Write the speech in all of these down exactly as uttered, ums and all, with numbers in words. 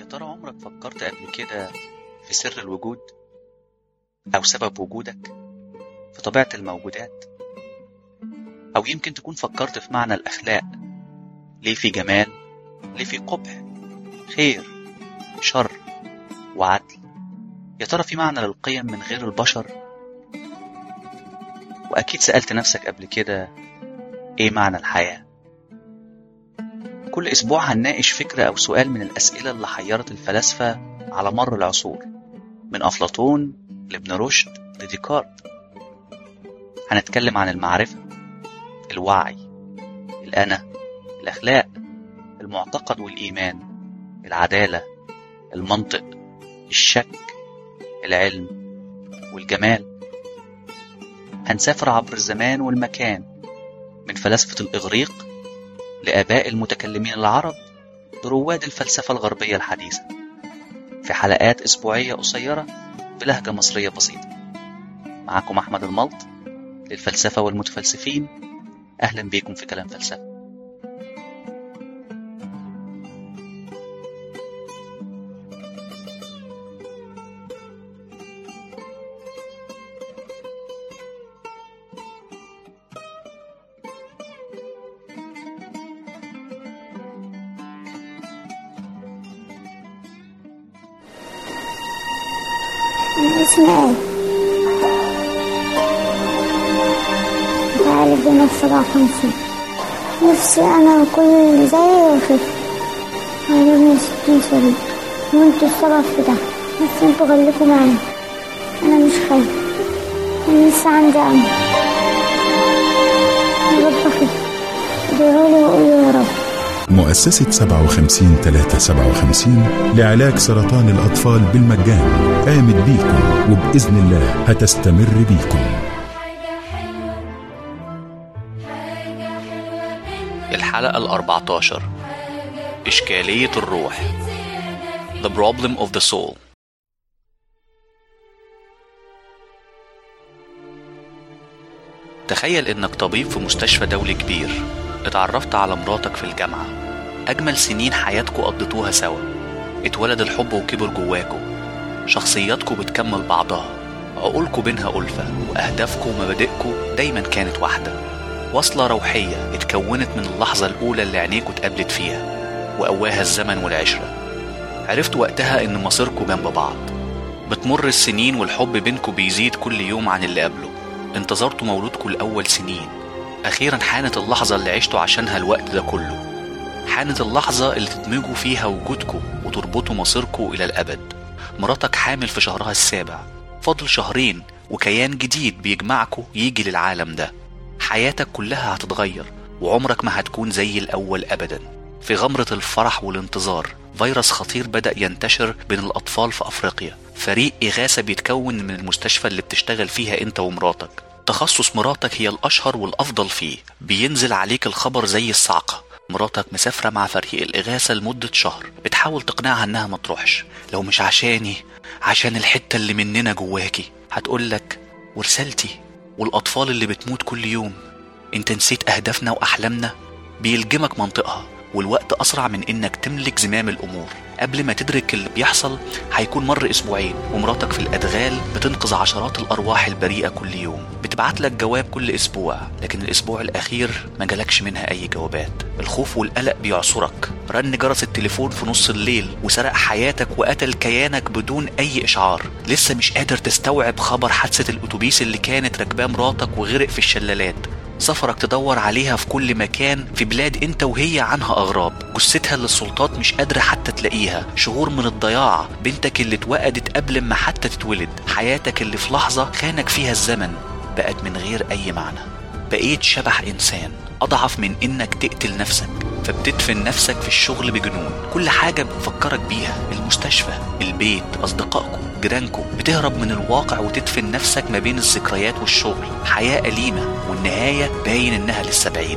ترى عمرك فكرت قبل كده في سر الوجود أو سبب وجودك في طبيعة الموجودات؟ أو يمكن تكون فكرت في معنى الأخلاق، ليه في جمال، ليه في قبح، خير، شر وعدل؟ يا ترى في معنى للقيم من غير البشر؟ وأكيد سألت نفسك قبل كده إيه معنى الحياة؟ كل أسبوع هنناقش فكرة أو سؤال من الأسئلة اللي حيرت الفلاسفة على مر العصور، من أفلاطون لابن رشد لديكارت. هنتكلم عن المعرفة، الوعي، الأنا، الأخلاق، المعتقد والإيمان، العدالة، المنطق، الشك، العلم والجمال. هنسافر عبر الزمان والمكان، من فلاسفة الإغريق لآباء المتكلمين العرب لرواد الفلسفة الغربية الحديثة، في حلقات أسبوعية قصيرة بلهجة مصرية بسيطة. معكم أحمد الملط للفلسفة والمتفلسفين. أهلا بيكم في كلام فلسفة. اسمي ايه؟ تعالي بين السبعة وخمسين. نفسي انا وكل اللي زيي وخف. عجبني ستين شريك وانتوا السبب في ده، بس انتوا خليكوا معايا، انا مش خايف، انا لسه عندي امل. يا رب اخف، ادعولي وقولوا يا رب. مؤسسة سبعة وخمسين ثلاثة سبعة وخمسين لعلاج سرطان الأطفال بالمجان قامت بيكم، وبإذن الله هتستمر بيكم. الحلقة الأربعتاشر، إشكالية الروح، The Problem of the Soul. تخيل إنك طبيب في مستشفى دولي كبير، اتعرفت على مراتك في الجامعة، أجمل سنين حياتكوا قضيتوها سوا، اتولد الحب وكبر جواكوا، شخصياتكوا بتكمل بعضها، عقولكوا بينها ألفة، وأهدافكوا ومبادئكوا دايما كانت واحدة، وصلة روحية اتكونت من اللحظة الأولى اللي عينيكوا اتقابلت فيها، وقواها الزمن والعشرة. عرفتوا وقتها إن مصيركوا جنب بعض. بتمر السنين والحب بينكوا بيزيد كل يوم عن اللي قبله. انتظرتوا مولودكوا الأول سنين، أخيرا حانت اللحظة اللي عشتوا عشانها الوقت ده كله. حانت اللحظة اللي تدمجوا فيها وجودكوا وتربطوا مصيركوا إلى الأبد. مراتك حامل في شهرها السابع، فاضل شهرين وكيان جديد بيجمعكوا يجي للعالم ده. حياتك كلها هتتغير، وعمرك ما هتكون زي الأول أبدا. في غمرة الفرح والانتظار، فيروس خطير بدأ ينتشر بين الأطفال في أفريقيا. فريق إغاثة بيتكون من المستشفى اللي بتشتغل فيها أنت ومراتك. تخصص مراتك هي الأشهر والأفضل فيه. بينزل عليك الخبر زي الصعقة، مراتك مسافرة مع فريق الإغاثة لمدة شهر. بتحاول تقنعها إنها ما تروحش، لو مش عشاني، عشان الحتة اللي مننا جواكي. هتقولك ورسالتي والأطفال اللي بتموت كل يوم، انت نسيت أهدافنا وأحلامنا. بيلجمك منطقها، والوقت أسرع من إنك تملك زمام الأمور. قبل ما تدرك اللي بيحصل هيكون مر أسبوعين، ومراتك في الأدغال بتنقذ عشرات الأرواح البريئة كل يوم. بتبعت لك جواب كل أسبوع، لكن الأسبوع الأخير ما جالكش منها أي جوابات. الخوف والقلق بيعصرك. رن جرس التليفون في نص الليل وسرق حياتك وقتل كيانك بدون أي إشعار. لسه مش قادر تستوعب خبر حادثة الأتوبيس اللي كانت راكباه مراتك وغرق في الشلالات. سفرك تدور عليها في كل مكان في بلاد انت وهي عنها أغراب. جثتها اللي السلطات مش قادرة حتى تلاقيها. شهور من الضياع. بنتك اللي اتوقدت قبل ما حتى تتولد. حياتك اللي في لحظة خانك فيها الزمن بقت من غير أي معنى. بقيت شبح إنسان أضعف من إنك تقتل نفسك، فبتدفن نفسك في الشغل بجنون. كل حاجة بتفكرك بيها، المستشفى، البيت، أصدقائكم، جيرانكم. بتهرب من الواقع وتدفن نفسك ما بين الذكريات والشغل. حياة أليمة، والنهاية باين إنها لسه بعيدة.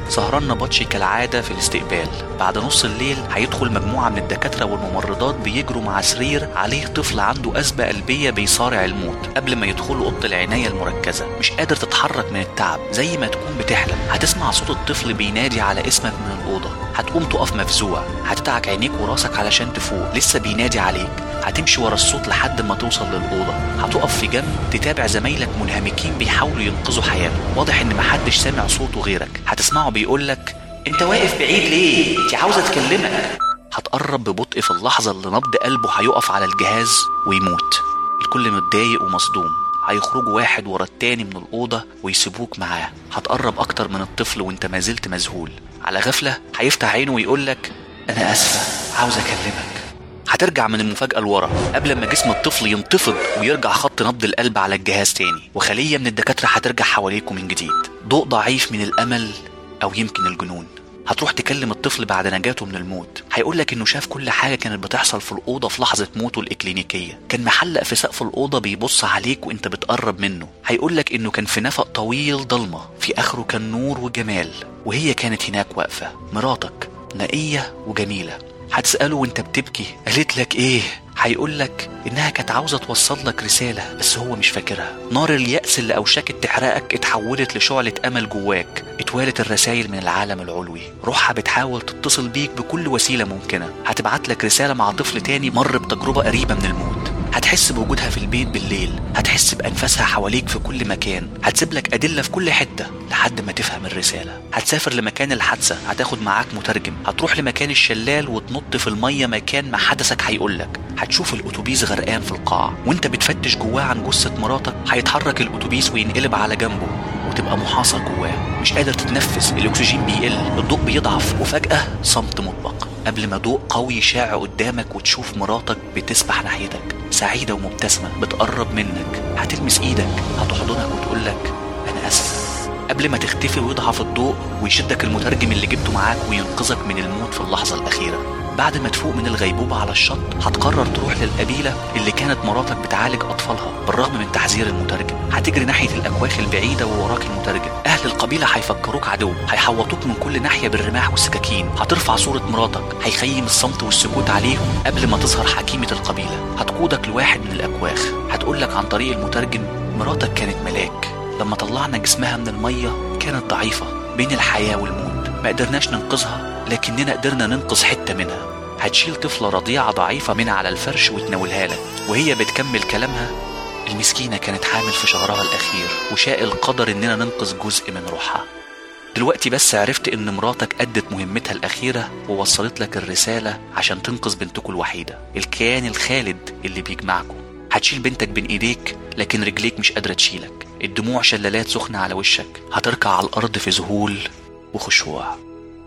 سهران نبطشي كالعادة في الاستقبال. بعد نص الليل هيدخل مجموعة من الدكاترة والممرضات بيجروا مع سرير عليه طفل عنده أزمة قلبية بيصارع الموت قبل ما يدخلوا أوضة العناية المركزة. مش قادر تتحرك من التعب زي ما تكون بتحلم. هتسمع صوت الطفل بينادي على اسمك من الأوضة. هتقوم تقف مفزوع، هتدعك عينيك وراسك علشان تفوق، لسه بينادي عليك. هتمشي ورا الصوت لحد ما توصل للأوضة. هتقف في جنب تتابع زمايلك منهمكين بيحاولوا ينقذوا حياته. واضح ان محدش سامع صوته غيرك. هتسمعه بيقولك انت واقف بعيد ليه؟ انت عاوزة تكلمك. هتقرب ببطء في اللحظة اللي نبض قلبه هيقف على الجهاز ويموت. الكل متضايق ومصدوم. هيخرجوا واحد ورا التاني من الأوضة ويسيبوك معاه. هتقرب أكتر من الطفل وانت ما زلت مذهول. على غفلة هيفتح عينه ويقولك أنا أسفة عاوز أكلمك. هترجع من المفاجأة لورا قبل ما جسم الطفل ينتفض ويرجع خط نبض القلب على الجهاز تاني، وخلية من الدكاترة هترجع حواليكم من جديد. ضوء ضعيف من الأمل أو يمكن الجنون. هتروح تكلم الطفل بعد نجاته من الموت. هيقولك انه شاف كل حاجة كانت بتحصل في الأوضة في لحظة موته الإكلينيكية. كان محلق في سقف الأوضة بيبص عليك وانت بتقرب منه. هيقولك انه كان في نفق طويل ضلمة في آخره كان نور وجمال، وهي كانت هناك واقفة مراتك نقية وجميلة. هتسأله وانت بتبكي قالت لك ايه؟ هيقولك انها كانت عاوزة توصل لك رسالة بس هو مش فاكرها. نار اليأس اللي اوشكت تحرقك اتحولت لشعلة امل جواك. اتوالت الرسائل من العالم العلوي. روحها بتحاول تتصل بيك بكل وسيلة ممكنة. هتبعت لك رسالة مع طفل تاني مر بتجربة قريبة من الموت. هتحس بوجودها في البيت بالليل. هتحس بأنفاسها حواليك في كل مكان. هتسيب لك أدلة في كل حتة لحد ما تفهم الرسالة. هتسافر لمكان الحادثة. هتاخد معاك مترجم. هتروح لمكان الشلال وتنط في المية مكان ما حدثك هيقولك. هتشوف الأتوبيس غرقان في القاع وانت بتفتش جواه عن جثة مراتك. هيتحرك الأتوبيس وينقلب على جنبه وتبقى محاصر جواه. مش قادر تتنفس، الأكسجين بيقل، الضوء بيضعف، وفجأة صمت مطبق قبل ما ضوء قوي يشع قدامك وتشوف مراتك بتسبح ناحيتك سعيدة ومبتسمة بتقرب منك. هتلمس ايدك، هتحضنك وتقولك انا اسف قبل ما تختفي ويضعف الضوء ويشدك المترجم اللي جبته معاك وينقذك من الموت في اللحظة الأخيرة. بعد ما تفوق من الغيبوبة على الشط هتقرر تروح للقبيلة اللي كانت مراتك بتعالج أطفالها بالرغم من تحذير المترجم. هتجري ناحية الأكواخ البعيدة ووراك المترجم. أهل القبيلة هيفكروك عدو، هيحوطوك من كل ناحية بالرماح والسكاكين. هترفع صورة مراتك، هيخيم الصمت والسكوت عليهم قبل ما تظهر حكيمة القبيلة. هتقودك لواحد من الأكواخ. هتقولك عن طريق المترجم مراتك كانت ملاك. لما طلعنا جسمها من المية كانت ضعيفة بين الحياة والموت. ما قدرناش ننقذها لكننا قدرنا ننقذ حتة منها. هتشيل طفلة رضيعة ضعيفة منها على الفرش وتناولها لك. وهي بتكمل كلامها المسكينة كانت حامل في شهرها الأخير وشاء القدر إننا ننقذ جزء من روحها. دلوقتي بس عرفت إن مراتك أدت مهمتها الأخيرة ووصلت لك الرسالة عشان تنقذ بنتكم الوحيدة، الكيان الخالد اللي بيجمعكم. هتشيل بنتك بين إيديك لكن رجليك مش قادرة تشيلك. الدموع شلالات سخنة على وشك. هتركع على الأرض في ذهول وخشوع.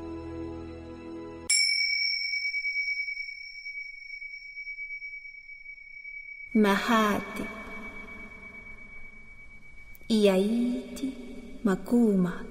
Mahati Iaiti Makumat.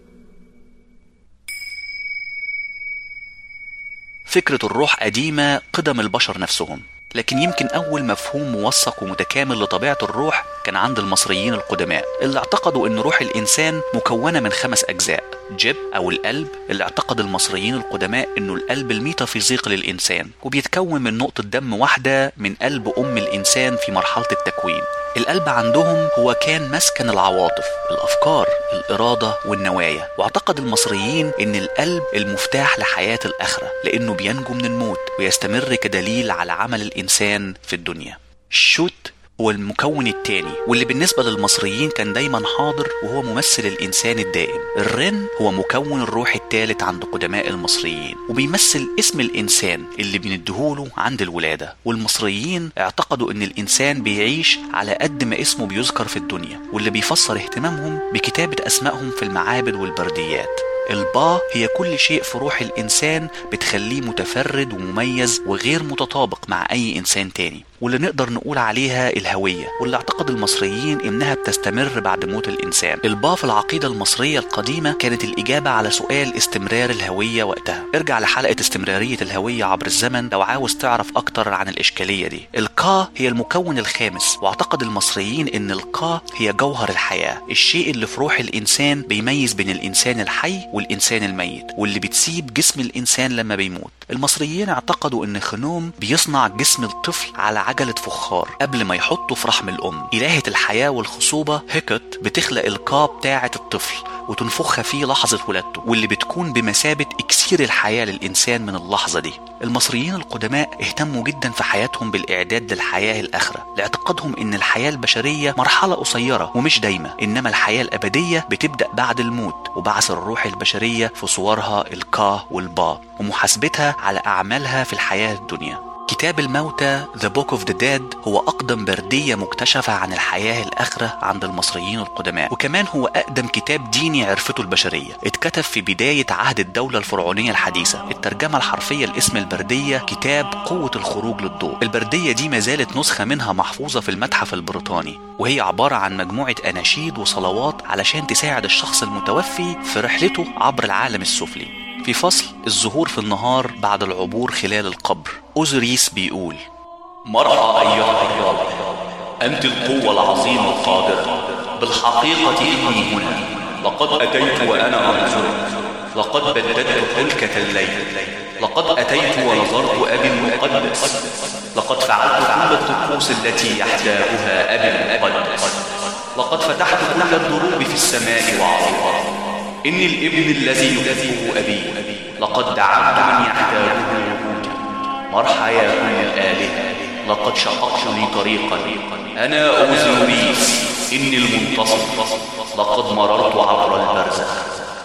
فكرة الروح قديمة قدم البشر نفسهم، لكن يمكن أول مفهوم موثق ومتكامل لطبيعة الروح كان عند المصريين القدماء اللي اعتقدوا أن روح الإنسان مكونة من خمس أجزاء. جب أو القلب اللي اعتقد المصريين القدماء أنه القلب الميتافيزيقي للإنسان وبيتكون من نقطة دم واحدة من قلب أم الإنسان في مرحلة التكوين. القلب عندهم هو كان مسكن العواطف، الأفكار، الإرادة والنوايا. واعتقد المصريين أن القلب المفتاح لحياة الآخرة لأنه بينجو من الموت ويستمر كدليل على عمل الإنسان في الدنيا. الشوت هو المكون الثاني واللي بالنسبة للمصريين كان دايما حاضر وهو ممثل الإنسان الدائم. الرن هو مكون الروح الثالث عند قدماء المصريين وبيمثل اسم الإنسان اللي بندهوله عند الولادة. والمصريين اعتقدوا أن الإنسان بيعيش على قد ما اسمه بيذكر في الدنيا، واللي بيفسر اهتمامهم بكتابة أسمائهم في المعابد والبرديات. البا هي كل شيء في روح الإنسان بتخليه متفرد ومميز وغير متطابق مع أي إنسان تاني. واللي نقدر نقول عليها الهوية، واللي اعتقد المصريين إنها بتستمر بعد موت الإنسان. البا في العقيدة المصرية القديمة كانت الإجابة على سؤال استمرار الهوية وقتها. ارجع لحلقة استمرارية الهوية عبر الزمن لو عاوز تعرف أكتر عن الإشكالية دي. الكا هي المكون الخامس، واعتقد المصريين إن الكا هي جوهر الحياة، الشيء اللي في روح الإنسان بيميز بين الإنسان الحي والإنسان الميت، واللي بتسيب جسم الإنسان لما بيموت. المصريين اعتقدوا إن خنوم بيصنع جسم الطفل على عجلة فخار قبل ما يحطه في رحم الأم. إلهة الحياة والخصوبة هيكت بتخلق الكا بتاعة الطفل وتنفخها فيه لحظة ولادته، واللي بتكون بمثابة إكسير الحياة للإنسان من اللحظة دي. المصريين القدماء اهتموا جدا في حياتهم بالإعداد للحياة الآخرة، لاعتقادهم إن الحياة البشرية مرحلة قصيرة ومش دايمة، إنما الحياة الأبدية بتبدأ بعد الموت وبعث الروح البشرية في صورها الكا والبا ومحاسبتها على أعمالها في الحياة الدنيا. كتاب الموتى The Book of the Dead هو أقدم بردية مكتشفة عن الحياة الآخرة عند المصريين القدماء، وكمان هو أقدم كتاب ديني عرفته البشرية. اتكتب في بداية عهد الدولة الفرعونية الحديثة. الترجمة الحرفية لاسم البردية كتاب قوة الخروج للضوء. البردية دي ما زالت نسخة منها محفوظة في المتحف البريطاني، وهي عبارة عن مجموعة أناشيد وصلوات علشان تساعد الشخص المتوفي في رحلته عبر العالم السفلي. في فصل الظهور في النهار بعد العبور خلال القبر، أوزوريس بيقول: مرحى أيها الرب، أنت القوة العظيمة القادرة، بالحقيقة إني هنا، لقد أتيت وأنا أنظرك، لقد بددت حلكة الليل، لقد أتيت ونظرت أبي المقدس، لقد فعلت كل الطقوس التي يحتاجها أبي المقدس، لقد فتحت كل الدروب في السماء وعلى الأرض. إني الابن الذي يحبه أبي، لقد دعمت من يحتاجه وجودي. مرحى يا كل الآلهة، لقد شققت لي طريقا، أنا أوزوريس، إني المنتصر، لقد مررت عبر البرزخ.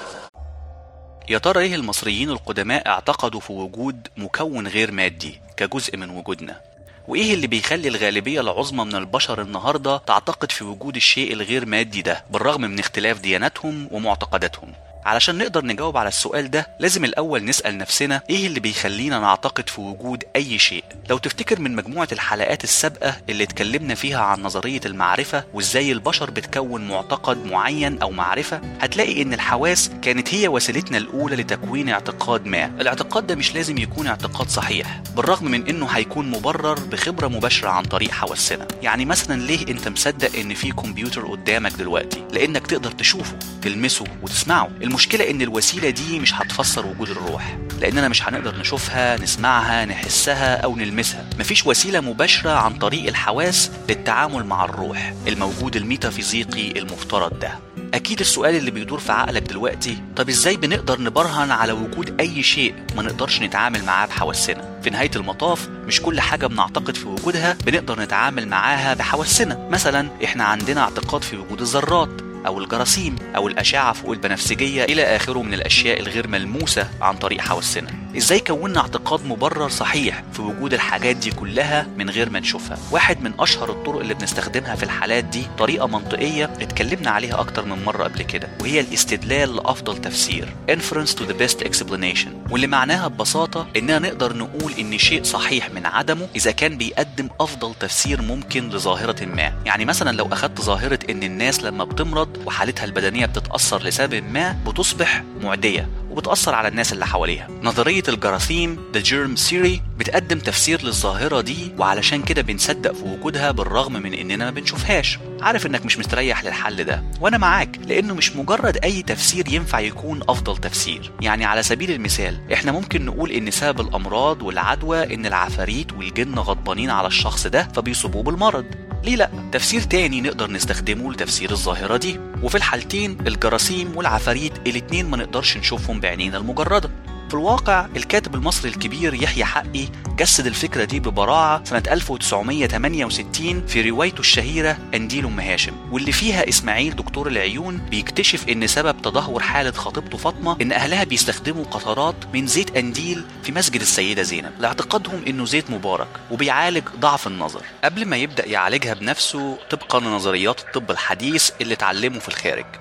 يا ترى إيه المصريين القدماء اعتقدوا في وجود مكون غير مادي كجزء من وجودنا؟ وإيه اللي بيخلي الغالبية العظمى من البشر النهاردة تعتقد في وجود الشيء الغير مادي ده بالرغم من اختلاف دياناتهم ومعتقداتهم؟ علشان نقدر نجاوب على السؤال ده لازم الأول نسأل نفسنا إيه اللي بيخلينا نعتقد في وجود أي شيء. لو تفتكر من مجموعة الحلقات السابقة اللي اتكلمنا فيها عن نظرية المعرفة وإزاي البشر بتكون معتقد معين أو معرفة، هتلاقي إن الحواس كانت هي وسيلتنا الأولى لتكوين اعتقاد ما. الاعتقاد ده مش لازم يكون اعتقاد صحيح بالرغم من إنه هيكون مبرر بخبرة مباشرة عن طريق حواسنا. يعني مثلا ليه أنت مصدق إن في كمبيوتر قدامك دلوقتي؟ لأنك تقدر تشوفه، تلمسه وتسمعه. المشكلة إن الوسيلة دي مش هتفسر وجود الروح، لأننا مش هنقدر نشوفها، نسمعها، نحسها أو نلمسها. مفيش وسيلة مباشرة عن طريق الحواس للتعامل مع الروح، الموجود الميتافيزيقي المفترض ده. أكيد السؤال اللي بيدور في عقلك دلوقتي، طب إزاي بنقدر نبرهن على وجود أي شيء ما نقدرش نتعامل معاه بحواسنا؟ في نهاية المطاف مش كل حاجة بنعتقد في وجودها بنقدر نتعامل معاها بحواسنا. مثلا إحنا عندنا اعتقاد في وجود الذرات أو الجراثيم أو الأشعة فوق البنفسجية إلى آخره من الأشياء الغير ملموسة عن طريق حواسنا. إزاي كوننا اعتقاد مبرر صحيح في وجود الحاجات دي كلها من غير ما نشوفها؟ واحد من أشهر الطرق اللي بنستخدمها في الحالات دي طريقة منطقية اتكلمنا عليها أكتر من مرة قبل كده، وهي الاستدلال لأفضل تفسير Inference to the best explanation، واللي معناها ببساطة إننا نقدر نقول إن شيء صحيح من عدمه إذا كان بيقدم أفضل تفسير ممكن لظاهرة ما. يعني مثلا لو أخدت ظاهرة إن الناس لما بتمرض وحالتها البدنية بتتأثر لسبب ما بتصبح معدية وبتأثر على الناس اللي حواليها، نظرية الجراثيم The Germ Theory بتقدم تفسير للظاهرة دي، وعلشان كده بنصدق في وجودها بالرغم من إننا ما بنشوفهاش. عارف إنك مش مستريح للحل ده، وأنا معاك، لأنه مش مجرد أي تفسير ينفع يكون أفضل تفسير. يعني على سبيل المثال إحنا ممكن نقول إن سبب الأمراض والعدوى إن العفاريت والجن غضبانين على الشخص ده فبيصيبوه بالمرض. ليه لأ؟ تفسير تاني نقدر نستخدمه لتفسير الظاهرة دي، وفي الحالتين الجراثيم والعفاريت الاتنين ما نقدرش نشوفهم بعينينا المجردة. في الواقع الكاتب المصري الكبير يحيى حقي جسد الفكرة دي ببراعة سنة ألف وتسعمية تمانية وستين في روايته الشهيرة قنديل أم هاشم، واللي فيها إسماعيل دكتور العيون بيكتشف إن سبب تدهور حالة خطيبته فاطمة إن أهلها بيستخدموا قطرات من زيت قنديل في مسجد السيدة زينب لاعتقادهم إنه زيت مبارك وبيعالج ضعف النظر، قبل ما يبدأ يعالجها بنفسه طبقا لنظريات الطب الحديث اللي اتعلمه في الخارج.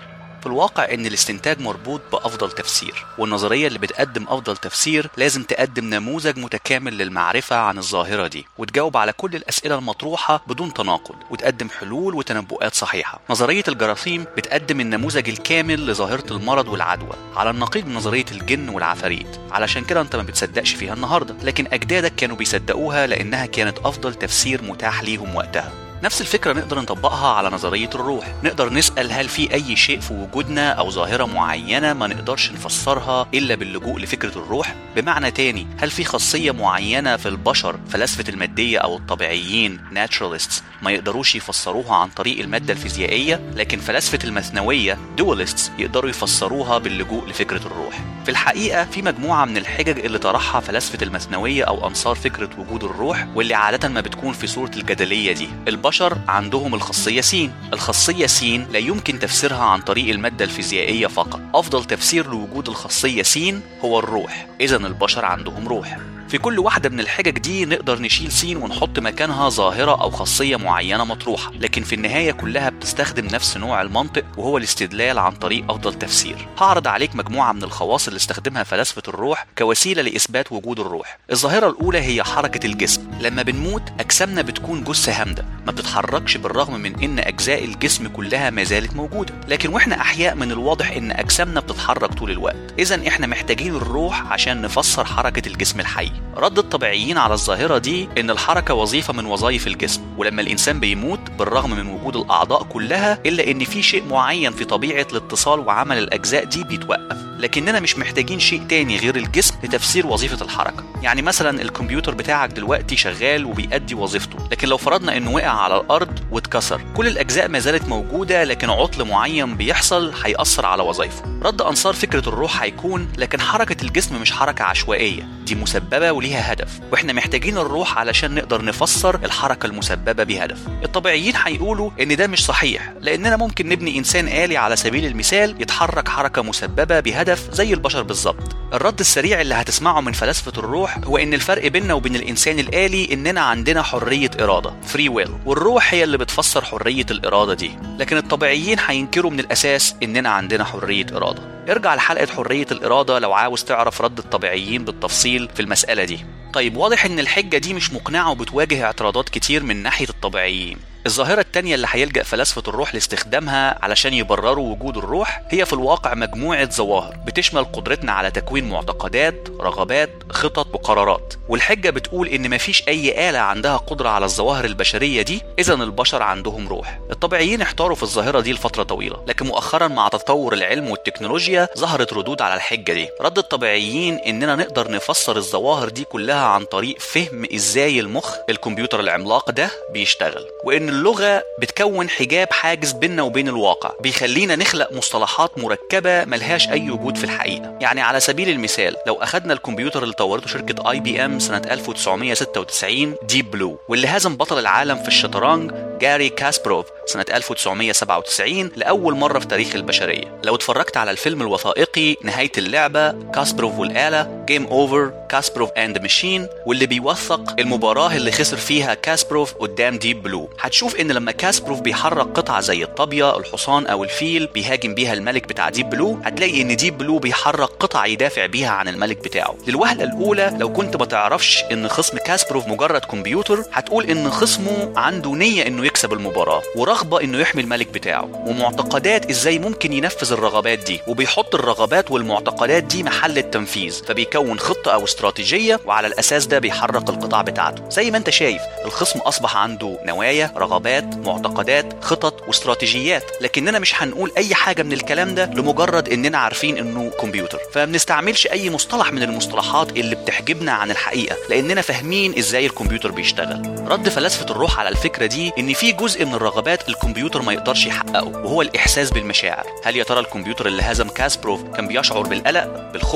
في الواقع ان الاستنتاج مربوط بافضل تفسير، والنظرية اللي بتقدم افضل تفسير لازم تقدم نموذج متكامل للمعرفة عن الظاهرة دي، وتجاوب على كل الاسئلة المطروحة بدون تناقض، وتقدم حلول وتنبؤات صحيحة. نظرية الجراثيم بتقدم النموذج الكامل لظاهرة المرض والعدوى، على النقيض من نظرية الجن والعفاريت. علشان كده انت ما بتصدقش فيها النهاردة، لكن اجدادك كانوا بيصدقوها لانها كانت افضل تفسير متاح ليهم وقتها. نفس الفكرة نقدر نطبقها على نظرية الروح. نقدر نسأل هل في أي شيء في وجودنا أو ظاهرة معينة ما نقدرش نفسرها إلا باللجوء لفكرة الروح؟ بمعنى تاني، هل في خاصية معينة في البشر فلاسفة المادية أو الطبيعيين naturalists ما يقدروش يفسروها عن طريق المادة الفيزيائية، لكن فلاسفة المثنوية dualists يقدروا يفسروها باللجوء لفكرة الروح؟ في الحقيقة في مجموعة من الحجج اللي طرحها فلاسفة المثنوية أو أنصار فكرة وجود الروح، واللي عادة ما بتكون في صورة الجدلية دي. البشر عندهم الخاصية سين. الخاصية سين لا يمكن تفسيرها عن طريق المادة الفيزيائية فقط. أفضل تفسير لوجود الخاصية سين هو الروح، إذن البشر عندهم روح. في كل واحدة من الحجج دي نقدر نشيل سين ونحط مكانها ظاهرة أو خاصية معينة مطروحة، لكن في النهاية كلها بتستخدم نفس نوع المنطق، وهو الاستدلال عن طريق أفضل تفسير. هعرض عليك مجموعة من الخواص اللي استخدمها فلاسفة الروح كوسيلة لإثبات وجود الروح. الظاهرة الأولى هي حركة الجسم. لما بنموت أجسامنا بتكون جثة هامدة ما بتتحركش، بالرغم من إن أجزاء الجسم كلها ما زالت موجودة، لكن وإحنا أحياء من الواضح إن أجسامنا بتتحرك طول الوقت. إذن إحنا محتاجين الروح عشان نفسر حركة الجسم الحي. رد الطبيعيين على الظاهرة دي إن الحركة وظيفة من وظائف الجسم، ولما الإنسان بيموت بالرغم من وجود الأعضاء كلها إلا إن في شيء معين في طبيعة الاتصال وعمل الأجزاء دي بيتوقف، لكننا مش محتاجين شيء تاني غير الجسم لتفسير وظيفة الحركة. يعني مثلا الكمبيوتر بتاعك دلوقتي شغال وبيأدي وظيفته، لكن لو فرضنا إنه وقع على الأرض واتكسر، كل الأجزاء ما زالت موجودة، لكن عطل معين بيحصل هيأثر على وظائفه. رد أنصار فكرة الروح هيكون لكن حركة الجسم مش حركة عشوائية، دي مسببة وليها هدف، واحنا محتاجين الروح علشان نقدر نفسر الحركة المسببة بهدف. الطبيعيين هيقولوا ان ده مش صحيح، لاننا ممكن نبني انسان آلي على سبيل المثال يتحرك حركة مسببة بهدف زي البشر بالظبط. الرد السريع اللي هتسمعه من فلاسفة الروح هو ان الفرق بيننا وبين الانسان الآلي اننا عندنا حرية إرادة free will، والروح هي اللي بتفسر حرية الإرادة دي. لكن الطبيعيين هينكروا من الأساس اننا عندنا حرية إرادة. ارجع لحلقة حرية الإرادة لو عاوز تعرف رد الطبيعيين بالتفصيل في المسألة دي. طيب واضح ان الحجة دي مش مقنعة وبتواجه اعتراضات كتير من ناحية الطبيعيين. الظاهرة التانية اللي هيلجأ فلاسفة الروح لاستخدامها علشان يبرروا وجود الروح هي في الواقع مجموعة ظواهر بتشمل قدرتنا على تكوين معتقدات، رغبات، خطط وقرارات. والحجة بتقول ان مفيش اي آلة عندها قدرة على الظواهر البشرية دي، اذن البشر عندهم روح. الطبيعيين احتاروا في الظاهرة دي لفترة طويلة، لكن مؤخرا مع تطور العلم والتكنولوجيا ظهرت ردود على الحجة دي. رد الطبيعيين اننا نقدر نفسر الظواهر دي كلها عن طريق فهم ازاي المخ الكمبيوتر العملاق ده بيشتغل، وان اللغة بتكون حجاب حاجز بيننا وبين الواقع بيخلينا نخلق مصطلحات مركبة ملهاش أي وجود في الحقيقة. يعني على سبيل المثال لو أخدنا الكمبيوتر اللي طورته شركة آي بي إم سنة ألف وتسعمية ستة وتسعين ديب بلو، واللي هزم بطل العالم في الشطرنج جاري كاسبروف سنة ألف وتسعمية سبعة وتسعين لأول مرة في تاريخ البشرية. لو اتفرجت على الفيلم الوثائقي نهاية اللعبة كاسبروف والآلة جيم أوفر كاسبروف أند ماشين، واللي بيوثق المباراة اللي خسر فيها كاسبروف قدام ديب بلو، هتشوف ان لما كاسبروف بيحرك قطعة زي الطابية، الحصان او الفيل بيهاجم بيها الملك بتاع ديب بلو، هتلاقي ان ديب بلو بيحرك قطع يدافع بيها عن الملك بتاعه. للوهلة الاولى لو كنت ما تعرفش ان خصم كاسبروف مجرد كمبيوتر، هتقول ان خصمه عنده نية انه يكسب المباراة، ورغبة انه يحمي الملك بتاعه، ومعتقدات ازاي ممكن ينفذ الرغبات دي، وبيحط الرغبات والمعتقدات دي محل التنفيذ، فبيكون خطة او استراتيجية، وعلى الاساس ده بيحرك القطع بتاعته. زي ما انت شايف الخصم اصبح عنده نوايا، رغبات، معتقدات، خطط واستراتيجيات، لكننا مش هنقول اي حاجة من الكلام ده لمجرد اننا عارفين انه كمبيوتر، فما بنستعملش اي مصطلح من المصطلحات اللي بتحجبنا عن الحقيقة لاننا فاهمين ازاي الكمبيوتر بيشتغل. رد فلاسفة الروح على الفكرة دي ان في جزء من الرغبات الكمبيوتر ما يقدرش يحققه، وهو الاحساس بالمشاعر. هل يا ترى الكمبيوتر اللي هزم كاسبروف كان بيشعر بالقلق، بالخوف،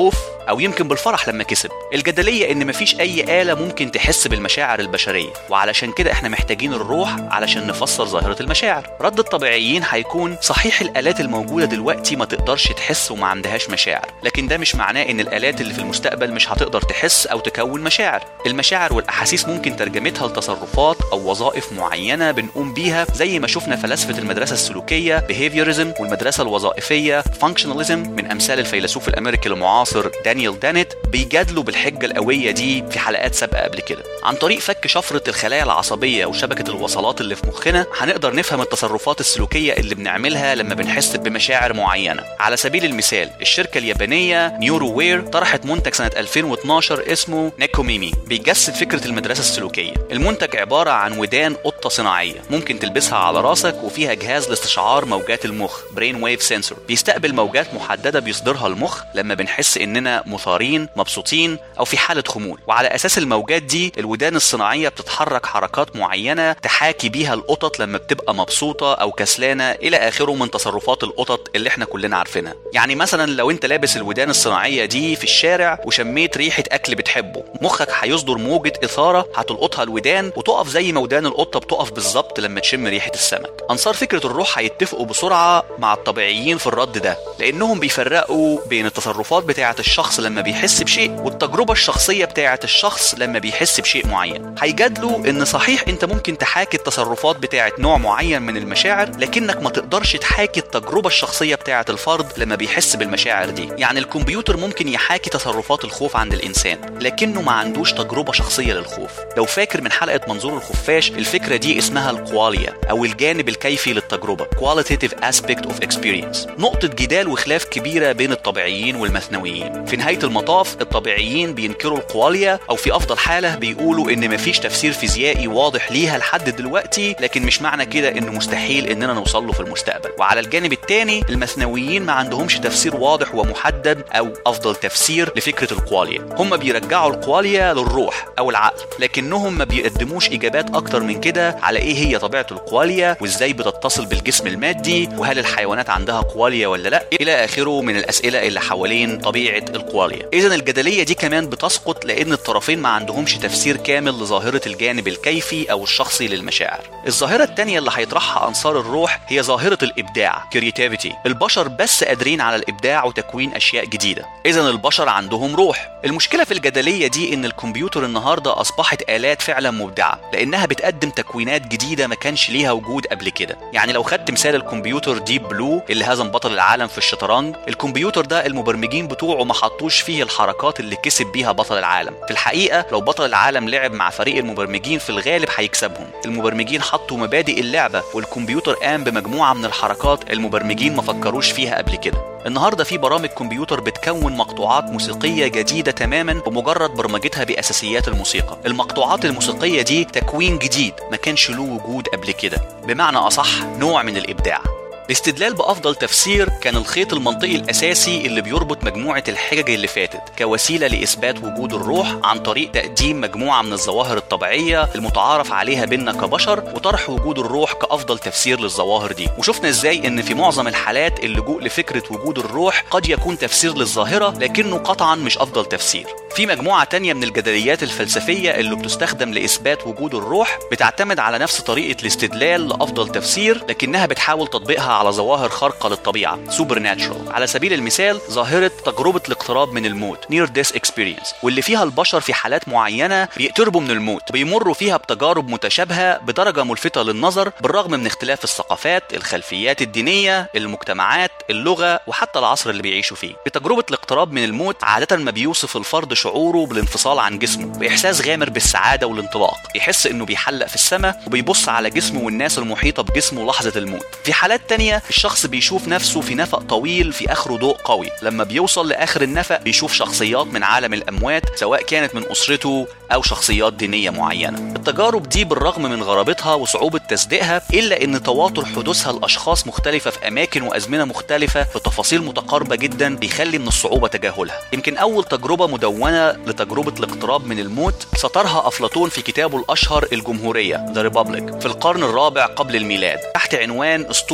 أو يمكن بالفرح لما كسب. الجدلية إن مفيش أي آلة ممكن تحس بالمشاعر البشرية، وعلشان كده إحنا محتاجين الروح علشان نفسر ظاهرة المشاعر. رد الطبيعيين هيكون صحيح الآلات الموجودة دلوقتي ما تقدرش تحس وما عندهاش مشاعر، لكن ده مش معناه إن الآلات اللي في المستقبل مش هتقدر تحس أو تكون مشاعر. المشاعر والأحاسيس ممكن ترجمتها لتصرفات أو وظائف معينة بنقوم بيها، زي ما شفنا فلاسفة المدرسة السلوكية behaviorism والمدرسة الوظائفية functionalism من أمثال الفيلسوف الأمريكي المعاصر دانيال دانيت بيجادلوا بالحجة القوية دي في حلقات سابقة قبل كده. عن طريق فك شفرة الخلايا العصبية وشبكة الوصلات اللي في مخنا هنقدر نفهم التصرفات السلوكية اللي بنعملها لما بنحس بمشاعر معينة. على سبيل المثال الشركة اليابانية نيورووير طرحت منتج سنة ألفين واثناشر اسمه نيكوميمي بيجسد فكرة المدرسة السلوكية. المنتج عبارة عن ودان قطة صناعية ممكن تلبسها على راسك، وفيها جهاز لاستشعار موجات المخ برين ويف سنسور بيستقبل موجات محددة بيصدرها المخ لما بنحس اننا مثارين مبسوطين او في حالة خمول، وعلى اساس الموجات دي الودان الصناعية بتتحرك حركات معينة تحاكي بيها القطط لما بتبقى مبسوطة او كسلانة الى اخره من تصرفات القطط اللي احنا كلنا عارفينها. يعني مثلا لو انت لابس الودان الصناعية دي في الشارع وشميت ريحة اكل بتحبه، مخك هيصدر موجة اثارة هتلقطها الودان وتقف زي ما ودان القطة بتقف بالظبط لما تشم ريحة السمك. انصار فكرة الروح هيتفقوا بسرعة مع الطبيعيين في الرد ده، لانهم بيفرقوا بين التصرفات بتاعة الشخص لما بيحس بشيء والتجربة الشخصية بتاعة الشخص لما بيحس بشيء معين. هيجادلوا ان صحيح انت ممكن تحاكي التصرفات بتاعة نوع معين من المشاعر، لكنك ما تقدرش تحاكي التجربة الشخصية بتاعة الفرد لما بيحس بالمشاعر دي. يعني الكمبيوتر ممكن يحاكي تصرفات الخوف عند الانسان، لكنه ما عندوش تجربة شخصية للخوف. لو فاكر من حلقة منظور الخفاش، الفكرة دي اسمها الكواليا او الجانب الكيفي للتجربة qualitative aspect of experience. نقطة جدال وخلاف كبيرة بين الطبيعيين والمثنويين. في نهاية المطاف الطبيعيين بينكروا الكواليا، او في افضل حالة بيقولوا ان مفيش تفسير فيزيائي واضح ليها لحد دلوقتي، لكن مش معنى كده انه مستحيل اننا نوصل له في المستقبل. وعلى الجانب الثاني المثنويين ما عندهمش تفسير واضح ومحدد او افضل تفسير لفكرة الكواليا. هم بيرجعوا الكواليا للروح او العقل، لكنهم ما بيقدموش اجابات اكتر من كده على ايه هي طبيعة الكواليا وازاي بتتصل بالجسم المادي، وهل الحيوانات عندها كواليا ولا لا، الى اخره من الاسئلة اللي حوالين طبيعة الكواليا. اذا الجدلية دي كمان بتسقط لان الطرفين ما عندهمش تفسير كامل لظاهرة الجانب الكيفي او الشخصي للمشاعر. الظاهرة الثانية اللي هيطرحها انصار الروح هي ظاهرة الابداع creativity. البشر بس قادرين على الابداع وتكوين اشياء جديدة، اذا البشر عندهم روح. المشكلة في الجدلية دي ان الكمبيوتر النهاردة اصبحت آلات فعلا مبدعة، لانها بتقدم تكوينات جديدة ما كانش ليها وجود قبل كده. يعني لو خدت مثال الكمبيوتر ديب بلو اللي هزم بطل العالم في الشطرنج، الكمبيوتر ده المبرمجين بتوعه ما حطوش فيه الحركات اللي كسب بيها بطل العالم. في الحقيقة لو بطل العالم لعب مع فريق المبرمجين في الغالب هيكسبهم. المبرمجين حطوا مبادئ اللعبة والكمبيوتر قام بمجموعة من الحركات المبرمجين ما فكروش فيها قبل كده. النهاردة في برامج كمبيوتر بتكون مقطوعات موسيقية جديدة تماما بمجرد برمجتها بأساسيات الموسيقى. المقطوعات الموسيقية دي تكوين جديد ما كانش له وجود قبل كده، بمعنى أصح نوع من الإبداع. الاستدلال بأفضل تفسير كان الخيط المنطقي الأساسي اللي بيربط مجموعة الحجج اللي فاتت كوسيلة لإثبات وجود الروح عن طريق تقديم مجموعة من الظواهر الطبيعية المتعارف عليها بيننا كبشر، وطرح وجود الروح كأفضل تفسير للظواهر دي. وشفنا إزاي إن في معظم الحالات اللجوء لفكرة وجود الروح قد يكون تفسير للظاهرة، لكنه قطعا مش أفضل تفسير. في مجموعة تانية من الجدليات الفلسفية اللي بتستخدم لإثبات وجود الروح بتعتمد على نفس طريقة الاستدلال لأفضل تفسير، لكنها بتحاول تطبيقها على ظواهر خارقة للطبيعة supernatural. على سبيل المثال ظاهرة تجربة الاقتراب من الموت near death experience، واللي فيها البشر في حالات معينة بيقتربوا من الموت، بيمروا فيها بتجارب متشابهة بدرجة ملفتة للنظر بالرغم من اختلاف الثقافات، الخلفيات الدينية، المجتمعات، اللغة، وحتى العصر اللي بيعيشوا فيه. في تجربة الاقتراب من الموت عادة ما بيوصف الفرد شعوره بالانفصال عن جسمه بإحساس غامر بالسعادة والانطلاق، يحس إنه بيحلق في السماء وبيبص على جسمه والناس المحيطة بجسمه لحظة الموت. في حالات تانية الشخص بيشوف نفسه في نفق طويل في آخره ضوء قوي، لما بيوصل لآخر النفق بيشوف شخصيات من عالم الأموات سواء كانت من أسرته أو شخصيات دينية معينة. التجارب دي بالرغم من غرابتها وصعوبة تصديقها إلا إن تواتر حدوثها لأشخاص مختلفة في أماكن وأزمنة مختلفة في تفاصيل متقاربة جدا بيخلي من الصعوبة تجاهلها. يمكن أول تجربة مدونة لتجربة الاقتراب من الموت سطرها أفلاطون في كتابه الأشهر الجمهورية The Republic في القرن الرابع قبل الميلاد تحت عنوان أسطورة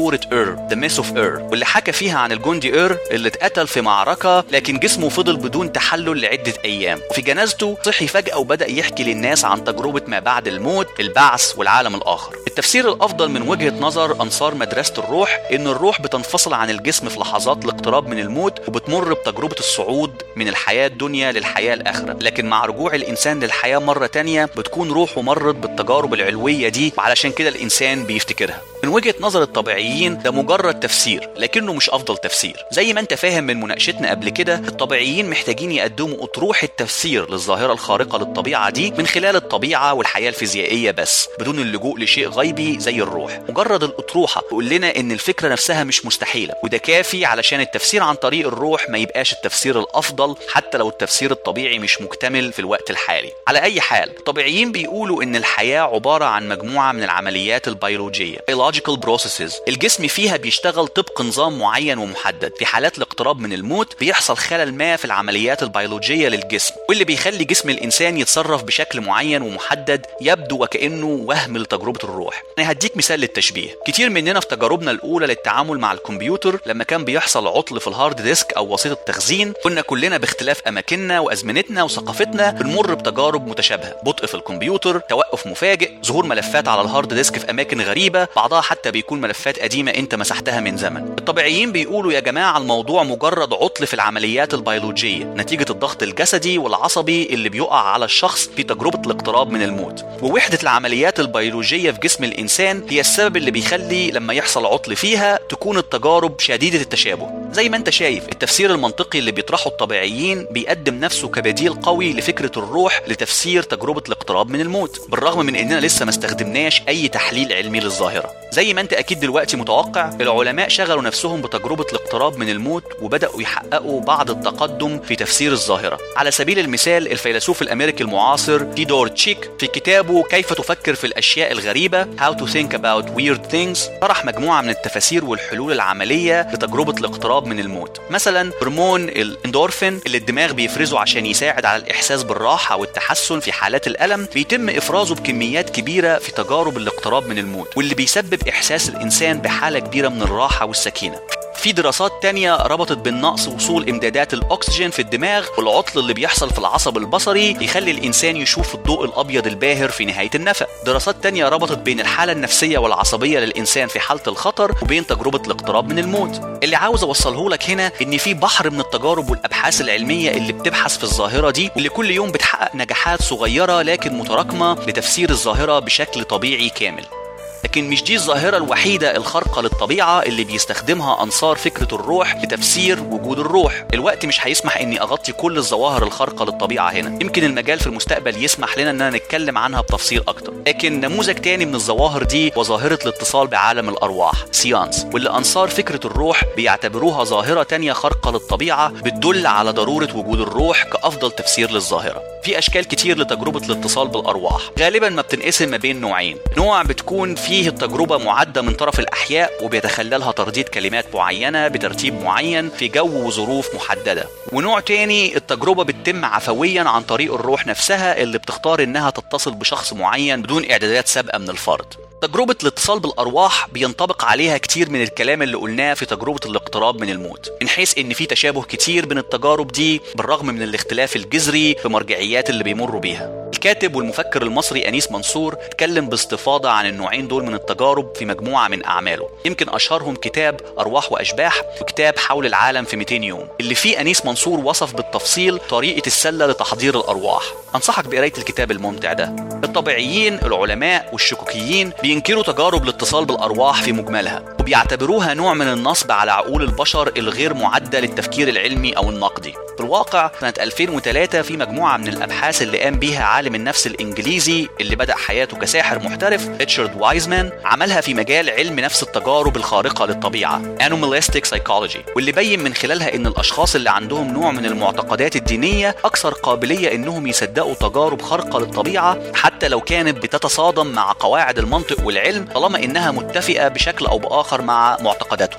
إير The Myth of إير، واللي حكى فيها عن الجندي إير اللي اتقتل في معركة لكن جسمه فضل بدون تحلل لعدة أيام، وفي جنازته صحي فجأة وبدأ يحكي للناس عن تجربة ما بعد الموت، البعث والعالم الآخر. التفسير الأفضل من وجهة نظر أنصار مدرسة الروح إن الروح بتنفصل عن الجسم في لحظات الاقتراب من الموت وبتمر بتجربة الصعود من الحياة الدنيا للحياة الآخرة، لكن مع رجوع الإنسان للحياة مرة تانية بتكون روحه مرت بالتجارب العلوية دي، وعلشان كده الإنسان بيفتكرها. من وجهة نظر الطبيعيين ده مجرد تفسير لكنه مش أفضل تفسير. زي ما انت فاهم من مناقشتنا قبل كده، الطبيعيين محتاجين يقدموا أطروحة التفسير للظاهرة الخارقة للطبيعة دي من خلال الطبيعة والحياة الفيزيائية بس، بدون اللجوء لشيء غيبي زي الروح. مجرد الأطروحة تقول لنا إن الفكرة نفسها مش مستحيلة، وده كافي علشان التفسير عن طريق الروح ما يبقاش التفسير الأفضل حتى لو التفسير الطبيعي مش مكتمل في الوقت الحالي. على أي حال، الطبيعيين بيقولوا إن الحياة عبارة عن مجموعة من العمليات البيولوجية biological processes، الجسم فيها بيشتغل طبق نظام معين ومحدد. في حالات الاقتراب من الموت بيحصل خلل ما في العمليات البيولوجية للجسم، واللي بيخلي جسم الإنسان يتصرف بشكل معين ومحدد يبدو وكأنه وهم لتجربة الروح. أنا هديك مثال للتشبيه. كتير مننا في تجاربنا الأولى للتعامل مع الكمبيوتر لما كان بيحصل عطل في الهارد ديسك أو وسيط التخزين، كنا كلنا باختلاف أماكننا وأزمنتنا وثقافتنا بنمر بتجارب متشابهة: بطء في الكمبيوتر، توقف مفاجئ، ظهور ملفات على الهارد ديسك في أماكن غريبة، بعضها حتى بيكون ملفات قديمة أنت مسحتها من زمن. الطبيعيين بيقولوا يا جماعة الموضوع مجرد عطل في العمليات البيولوجية نتيجة الضغط الجسدي والعصبي اللي بيقع على الشخص في تجربة الاقتراب من الموت، ووحدة العمليات البيولوجية في جسم الإنسان هي السبب اللي بيخلي لما يحصل عطل فيها تكون التجارب شديدة التشابه. زي ما انت شايف، التفسير المنطقي اللي بيطرحه الطبيعيين بيقدم نفسه كبديل قوي لفكرة الروح لتفسير تجربة الاقتراب من الموت، بالرغم من اننا لسه ما استخدمناش اي تحليل علمي للظاهرة. زي ما انت اكيد دلوقتي متوقع، العلماء شغلوا نفسهم بتجربة الاقتراب من الموت وبدأوا يحققوا بعض التقدم في تفسير الظاهرة. على سبيل المثال، الفيلسوف الامريكي المعاصر تيودور تشيك في كتابه كيف تفكر في الاشياء الغريبة How to think about weird things طرح مجموعة من التفاسير والحلول العملية لتجربة الاقتراب من الموت. مثلا هرمون الاندورفين اللي الدماغ بيفرزه عشان يساعد على الاحساس بالراحة والتحسن في حالات الألم بيتم افرازه بكميات كبيرة في تجارب الاقتراب من الموت، واللي بيسبب احساس الانسان بحالة كبيرة من الراحة والسكينة. في دراسات تانية ربطت بين نقص وصول امدادات الاكسجين في الدماغ والعطل اللي بيحصل في العصب البصري يخلي الانسان يشوف الضوء الابيض الباهر في نهاية النفق. دراسات تانية ربطت بين الحالة النفسية والعصبية للانسان في حالة الخطر وبين تجربة الاقتراب من الموت. اللي عاوز اوصله لك هنا ان في بحر من التجارب والابحاث العلمية اللي بتبحث في الظاهرة دي، واللي كل يوم بتحقق نجاحات صغيرة لكن متراكمة لتفسير الظاهرة بشكل طبيعي كامل. لكن مش دي الظاهرة الوحيدة الخارقة للطبيعة اللي بيستخدمها أنصار فكرة الروح لتفسير وجود الروح. الوقت مش هيسمح إني أغطي كل الظواهر الخارقة للطبيعة هنا، يمكن المجال في المستقبل يسمح لنا إننا نتكلم عنها بتفصيل أكتر. لكن نموذج تاني من الظواهر دي وظاهرة الاتصال بعالم الأرواح سيانس، واللي أنصار فكرة الروح بيعتبروها ظاهرة تانية خارقة للطبيعة بتدل على ضرورة وجود الروح كأفضل تفسير للظاهرة. في أشكال كتير لتجربة الاتصال بالأرواح، غالبا ما بتنقسم ما بين نوعين: نوع بتكون فيه التجربة معدة من طرف الأحياء وبيتخللها ترديد كلمات معينة بترتيب معين في جو وظروف محددة، ونوع تاني التجربة بتتم عفويا عن طريق الروح نفسها اللي بتختار إنها تتصل بشخص معين بدون إعدادات سابقة من الفرد. تجربة الاتصال بالأرواح بينطبق عليها كتير من الكلام اللي قلناه في تجربة الاقتراب من الموت، من حيث إن في تشابه كتير بين التجارب دي بالرغم من الاختلاف الجذري في مرجعيات اللي بيمروا بيها. الكاتب والمفكر المصري أنيس منصور اتكلم باستفاضة عن النوعين دول من التجارب في مجموعة من أعماله، يمكن أشهرهم كتاب أرواح وأشباح وكتاب حول العالم في مئتين يوم، اللي فيه أنيس منصور وصف بالتفصيل طريقة السلة لتحضير الأرواح. أنصحك بقراية الكتاب الممتع ده. الطبيعيين، العلماء والشكوكيين بينكروا تجارب الاتصال بالأرواح في مجملها، وبيعتبروها نوع من النصب على عقول البشر الغير معدة للتفكير العلمي أو النقدي. في الواقع سنة ألفين وثلاثة في مجموعة من الأبحاث اللي قام بيها عالم النفس الإنجليزي اللي بدأ حياته كساحر محترف ريتشارد وايزمان، عملها في مجال علم نفس التجارب الخارقة للطبيعة Animalistic Psychology، واللي بين من خلالها إن الأشخاص اللي عندهم نوع من المعتقدات الدينية أكثر قابلية إنهم يصدقوا تجارب خارقة للطبيعة حتى لو كانت بتتصادم مع قواعد المنطق والعلم طالما إنها متفقة بشكل أو بآخر مع معتقداتهم.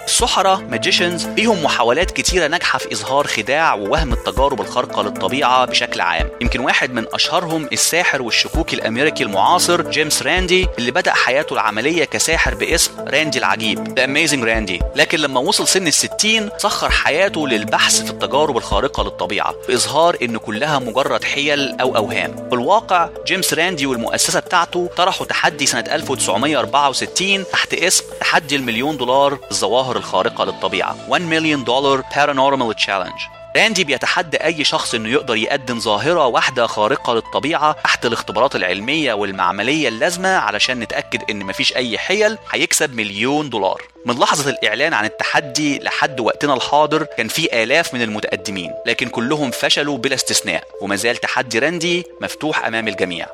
السحرة ماجيشنز ليهم محاولات كتيرة ناجحة في إظهار خداع ووهم التجارب الخارقة للطبيعة بشكل عام. يمكن واحد من أشهرهم الساحر والشكوكي الأمريكي المعاصر جيمس راندي، اللي بدأ حياته العملية كساحر باسم راندي العجيب The Amazing Randy، لكن لما وصل سن الستين سخر حياته للبحث في التجارب الخارقة للطبيعة بإظهار إن كلها مجرد حيل أو أوهام. في الواقع جيمس راندي والمؤسسة بتاعته طرحوا تحدي سنة ألف وتسعمائة وأربعة وستين تحت اسم تحدي المليون دولار الظواهر الخارقة للطبيعة one million dollar paranormal challenge. راندي بيتحدى أي شخص إنه يقدر يقدم ظاهرة واحدة خارقة للطبيعة تحت الاختبارات العلمية والمعملية اللازمة علشان نتأكد إن مفيش أي حيل، هيكسب مليون دولار. من لحظة الإعلان عن التحدي لحد وقتنا الحاضر كان في آلاف من المتقدمين، لكن كلهم فشلوا بلا استثناء، ومازال تحدي راندي مفتوح أمام الجميع.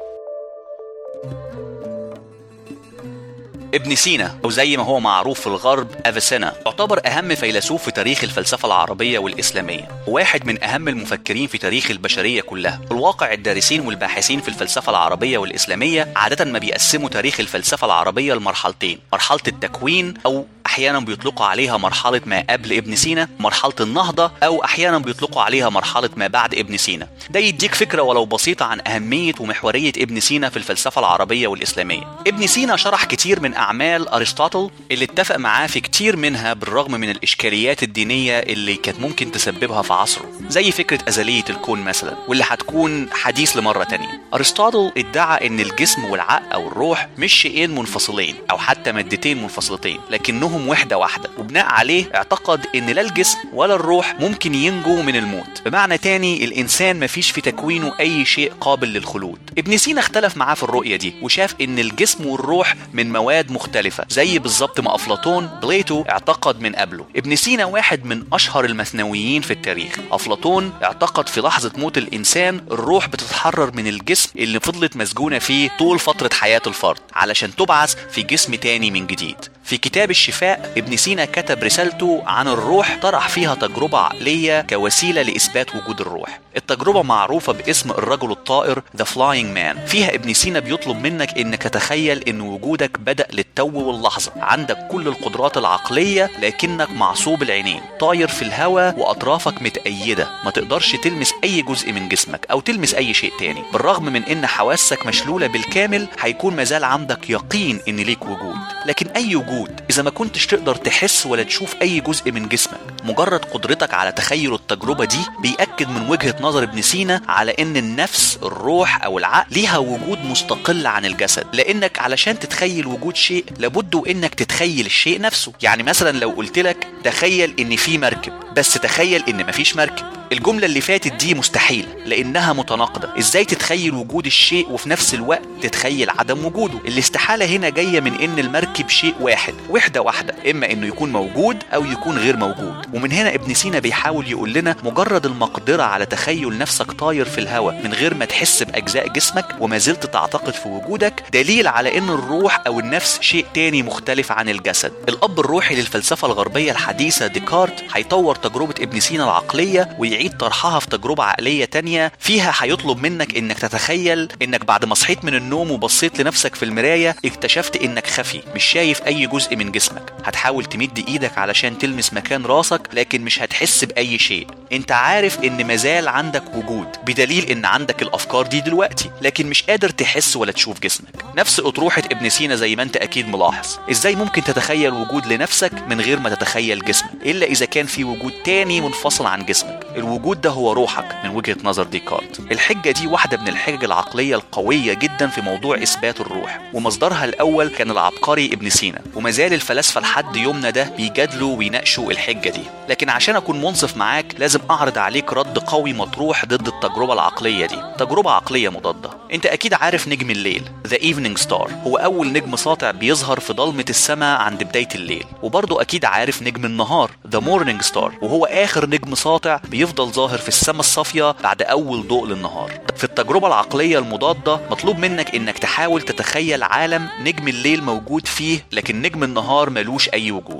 ابن سينا، أو زي ما هو معروف في الغرب أفيسينا، يعتبر أهم فيلسوف في تاريخ الفلسفة العربية والإسلامية، وواحد من أهم المفكرين في تاريخ البشرية كلها. في الواقع الدارسين والباحثين في الفلسفة العربية والإسلامية عادة ما بيقسموا تاريخ الفلسفة العربية لمرحلتين: مرحلة التكوين، أو أحيانا بيطلقوا عليها مرحلة ما قبل ابن سينا، مرحلة النهضة، أو أحيانا بيطلقوا عليها مرحلة ما بعد ابن سينا. ده يديك فكرة ولو بسيطة عن أهمية ومحورية ابن سينا في الفلسفة العربية والإسلامية. ابن سينا شرح كتير من أعمال أرسطاطل اللي اتفق معاه في كتير منها بالرغم من الإشكاليات الدينية اللي كانت ممكن تسببها في عصره، زي فكرة أزلية الكون مثلا، واللي هتكون حديث لمرة تانية. أرسطاطل ادعى إن الجسم والعقل أو الروح مش شيئين منفصلين أو حتى مادتين منفصلتين، لكنهم وحدة واحدة، وبناء عليه اعتقد إن لا الجسم ولا الروح ممكن ينجو من الموت. بمعنى تاني الإنسان مفيش في تكوينه أي شيء قابل للخلود. ابن سينا اختلف معاه في الرؤية دي، وشاف إن الجسم والروح من مواد مختلفة، زي بالظبط ما أفلاطون بليتو اعتقد من قبله. ابن سينا واحد من أشهر المثنويين في التاريخ. أفلاطون اعتقد في لحظة موت الإنسان الروح بتتحرر من الجسم اللي فضلت مسجونة فيه طول فترة حياة الفرد علشان تبعث في جسم تاني من جديد. في كتاب الشفاء ابن سينا كتب رسالته عن الروح، طرح فيها تجربة عقلية كوسيلة لإثبات وجود الروح. التجربة معروفة باسم الرجل الطائر The Flying Man. فيها ابن سينا بيطلب منك انك تتخيل ان وجودك بدأ للتو واللحظة، عندك كل القدرات العقلية لكنك معصوب العينين، طاير في الهواء وأطرافك متأيدة، ما تقدرش تلمس أي جزء من جسمك أو تلمس أي شيء تاني. بالرغم من ان حواسك مشلولة بالكامل هيكون مازال عندك يقين ان ليك وجود، لكن أي وجود إذا ما كنتش تقدر تحس ولا تشوف أي جزء من جسمك. مجرد قدرتك على تخيل التجربة دي بيأكد من وجهة نظر ابن سينا على إن النفس، الروح أو العقل ليها وجود مستقل عن الجسد، لأنك علشان تتخيل وجود شيء لابد إنك تتخيل الشيء نفسه. يعني مثلا لو قلت لك تخيل إن في مركب، بس تخيل إن مفيش مركب، الجملة اللي فاتت دي مستحيلة لأنها متناقضة. إزاي تتخيل وجود الشيء وفي نفس الوقت تتخيل عدم وجوده؟ الاستحالة هنا جاية من إن المركب شيء واحد، وحدة واحدة، إما إنه يكون موجود أو يكون غير موجود. ومن هنا ابن سينا بيحاول يقول لنا مجرد المقدرة على تخيل نفسك طاير في الهواء من غير ما تحس بأجزاء جسمك وما زلت تعتقد في وجودك دليل على إن الروح أو النفس شيء تاني مختلف عن الجسد. الأب الروحي للفلسفة الغربية الحديثة ديكارت هيطور تجربة ابن سينا العقلية ويعيد طرحها في تجربة عقلية تانية. فيها هيطلب منك إنك تتخيل إنك بعد ما صحيت من النوم وبصيت لنفسك في المراية اكتشفت إنك خفي، مش شايف أي جزء من جسمك. هتحاول تمد إيدك علشان تلمس مكان راسك لكن مش هتحس بأي شيء. انت عارف ان مازال عندك وجود بدليل ان عندك الافكار دي دلوقتي، لكن مش قادر تحس ولا تشوف جسمك. نفس اطروحة ابن سينا زي ما انت اكيد ملاحظ. ازاي ممكن تتخيل وجود لنفسك من غير ما تتخيل جسمك الا اذا كان في وجود تاني منفصل عن جسمك؟ الوجود ده هو روحك من وجهة نظر ديكارت. الحجة دي واحدة من الحجج العقلية القوية جدا في موضوع اثبات الروح، ومصدرها الاول كان العبقري ابن سينا، ومازال الفلاسفة لحد يومنا ده بيجادلوا ويناقشوا الحجة دي. لكن عشان اكون منصف معاك لازم اعرض عليك رد قوي مطروح ضد التجربة العقلية دي، تجربة عقلية مضادة. انت اكيد عارف نجم الليل The Evening Star، هو اول نجم ساطع بيظهر في ضلمة السماء عند بداية الليل. وبرضه اكيد عارف نجم النهار The Morning Star، وهو اخر نجم ساطع بيفضل ظاهر في السماء الصافية بعد اول ضوء للنهار. في التجربة العقلية المضادة مطلوب منك انك تحاول تتخيل عالم نجم الليل موجود فيه لكن نجم النهار ملوش اي وجود.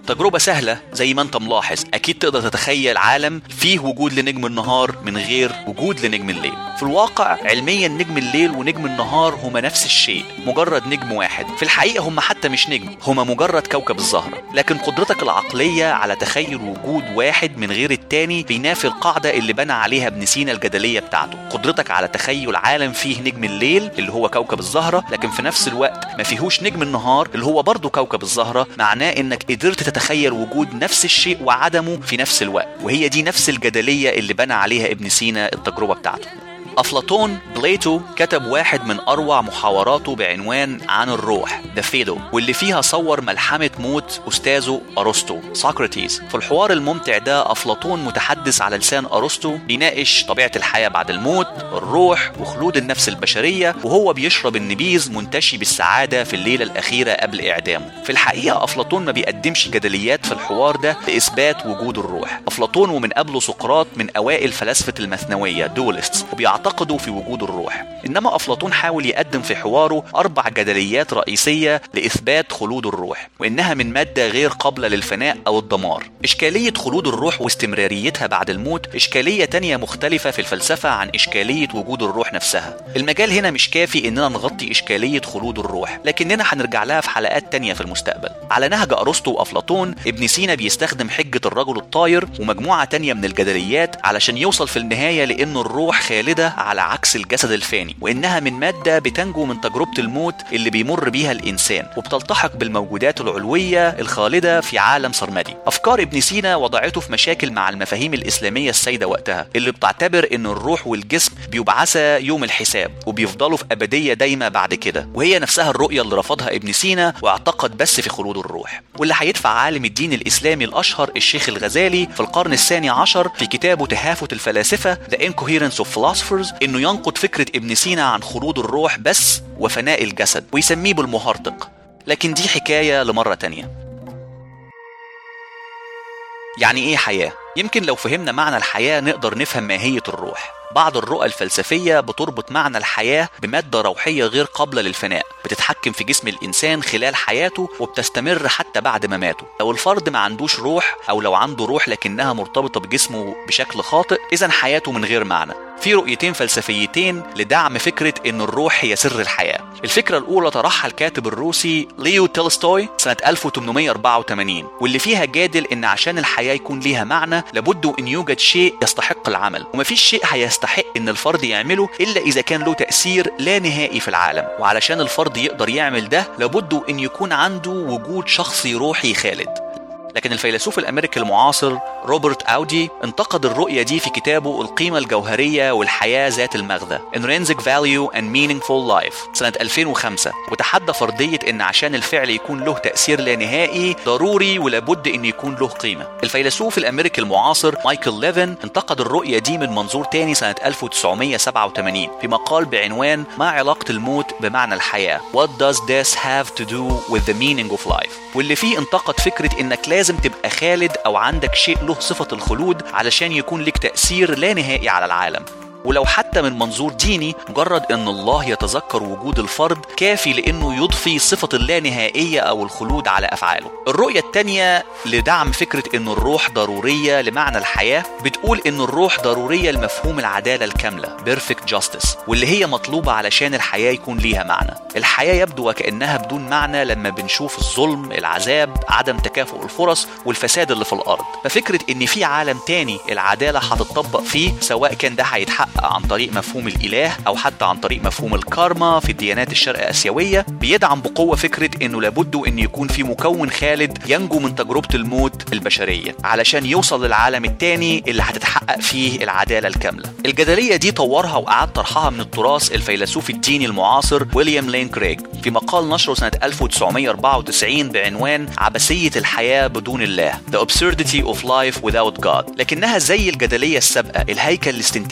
تجربة سهلة زي ما انت ملاحظ. اكيد تقدر تتخيل عالم فيه وجود لنجم النهار من غير وجود لنجم الليل. في الواقع علميا نجم الليل ونجم النهار هما نفس الشيء، مجرد نجم واحد. في الحقيقة هما حتى مش نجم، هما مجرد كوكب الزهرة. لكن قدرتك العقلية على تخيل وجود واحد من غير التاني بينافي القاعدة اللي بنى عليها ابن سينا الجدلية بتاعته. قدرتك على تخيل عالم فيه نجم الليل اللي هو كوكب الزهرة، لكن في نفس الوقت ما فيهوش نجم النهار اللي هو برضو كوكب الزهرة، معناه انك قدرت تتخيل وجود نفس الشيء وعدمه في نفس الوقت. وهي دي نفس الجدلية اللي بنى عليها ابن سينا التجربة بتاعته. أفلاطون بليتو كتب واحد من أروع محاوراته بعنوان عن الروح The Phaedo، واللي فيها صور ملحمة موت أستاذه أرسطو سقراطيس. في الحوار الممتع ده أفلاطون متحدث على لسان أرسطو بيناقش طبيعة الحياة بعد الموت، الروح، وخلود النفس البشرية، وهو بيشرب النبيذ منتشي بالسعادة في الليلة الأخيرة قبل إعدامه. في الحقيقة أفلاطون ما بيقدمش جدليات في الحوار ده لإثبات وجود الروح. أفلاطون ومن قبله سقراط من أوائل فلاسفة المثنوية دولستس، اعتقدوا في وجود الروح. إنما أفلاطون حاول يقدم في حواره أربع جدليات رئيسية لإثبات خلود الروح، وإنها من مادة غير قابلة للفناء أو الدمار. إشكالية خلود الروح واستمراريتها بعد الموت إشكالية تانية مختلفة في الفلسفة عن إشكالية وجود الروح نفسها. المجال هنا مش كافي إننا نغطي إشكالية خلود الروح، لكننا هنرجع لها في حلقات تانية في المستقبل. على نهج أرسطو وأفلاطون، ابن سينا بيستخدم حجة الرجل الطاير ومجموعة تانية من الجدليات علشان يوصل في النهاية لأن الروح خالدة على عكس الجسد الفاني، وإنها من مادة بتنجو من تجربة الموت اللي بيمر بيها الإنسان، وبتلتحق بالموجودات العلوية الخالدة في عالم سرمدي. أفكار ابن سينا وضعته في مشاكل مع المفاهيم الإسلامية السائدة وقتها، اللي بتعتبر إن الروح والجسم بيبعثا يوم الحساب وبيفضلوا في أبدية دايمة بعد كده، وهي نفسها الرؤية اللي رفضها ابن سينا واعتقد بس في خلود الروح، واللي هيدفع عالم الدين الإسلامي الأشهر الشيخ الغزالي في القرن الثاني عشر في كتابه تهافت الفلاسفة The Incoherence of Philosophers إنه ينقد فكرة ابن سينا عن خلود الروح بس وفناء الجسد، ويسميه بالمهرطق. لكن دي حكاية لمرة تانية. يعني إيه حياة؟ يمكن لو فهمنا معنى الحياة نقدر نفهم ماهية الروح. بعض الرؤى الفلسفية بتربط معنى الحياة بمادة روحية غير قابلة للفناء، بتتحكم في جسم الإنسان خلال حياته وبتستمر حتى بعد ما ماته. لو الفرد ما عندوش روح، أو لو عنده روح لكنها مرتبطة بجسمه بشكل خاطئ، إذن حياته من غير معنى. في رؤيتين فلسفيتين لدعم فكرة إن الروح هي سر الحياة. الفكرة الأولى طرحها الكاتب الروسي ليو تولستوي سنة ألف وثمانمائة وأربعة وثمانين، واللي فيها جادل إن عشان الحياة يكون ليها معنى لابد إن يوجد شيء يستحق العمل، ومفيش شيء هيستحق إن الفرد يعمله إلا إذا كان له تأثير لا نهائي في العالم. وعلشان الفرد يقدر يعمل ده لابد إن يكون عنده وجود شخصي روحي خالد. لكن الفيلسوف الأمريكي المعاصر روبرت أودي انتقد الرؤية دي في كتابه القيمة الجوهرية والحياة ذات المغزى Intrinsic Value and Meaningful Life سنة ألفين وخمسة، وتحدى فرضية إن عشان الفعل يكون له تأثير لا نهائي ضروري ولابد إن يكون له قيمة. الفيلسوف الأمريكي المعاصر مايكل ليفن انتقد الرؤية دي من منظور تاني سنة ألف وتسعمائة وسبعة وثمانين في مقال بعنوان ما علاقة الموت بمعنى الحياة What does this have to do with the meaning of life، واللي فيه انتقد فكرة إنك لازم تبقى خالد أو عندك شيء له صفة الخلود علشان يكون لك تأثير لا نهائي على العالم. ولو حتى من منظور ديني، مجرد أن الله يتذكر وجود الفرد كافي لأنه يضفي صفة اللانهائية أو الخلود على أفعاله. الرؤية التانية لدعم فكرة أن الروح ضرورية لمعنى الحياة بتقول أن الروح ضرورية لمفهوم العدالة الكاملة Perfect Justice، واللي هي مطلوبة علشان الحياة يكون ليها معنى. الحياة يبدو وكأنها بدون معنى لما بنشوف الظلم، العذاب، عدم تكافؤ الفرص والفساد اللي في الأرض. ففكرة أن في عالم تاني العدالة هتطبق فيه، سواء كان ده هيتحقق عن طريق مفهوم الإله أو حتى عن طريق مفهوم الكارما في الديانات الشرق آسيوية، بيدعم بقوة فكرة إنه لابد إن يكون في مكون خالد ينجو من تجربة الموت البشرية علشان يوصل للعالم التاني اللي هتتحقق فيه العدالة الكاملة. الجدلية دي طورها وأعاد طرحها من التراث الفيلسوف الديني المعاصر ويليام لين كريغ في مقال نشره سنة ألف وتسعمائة وأربعة وتسعين بعنوان عبثية الحياة بدون الله The Absurdity of Life Without God. لكنها زي الجدلية السابقة الهيكل الاستنتاجي بتاعها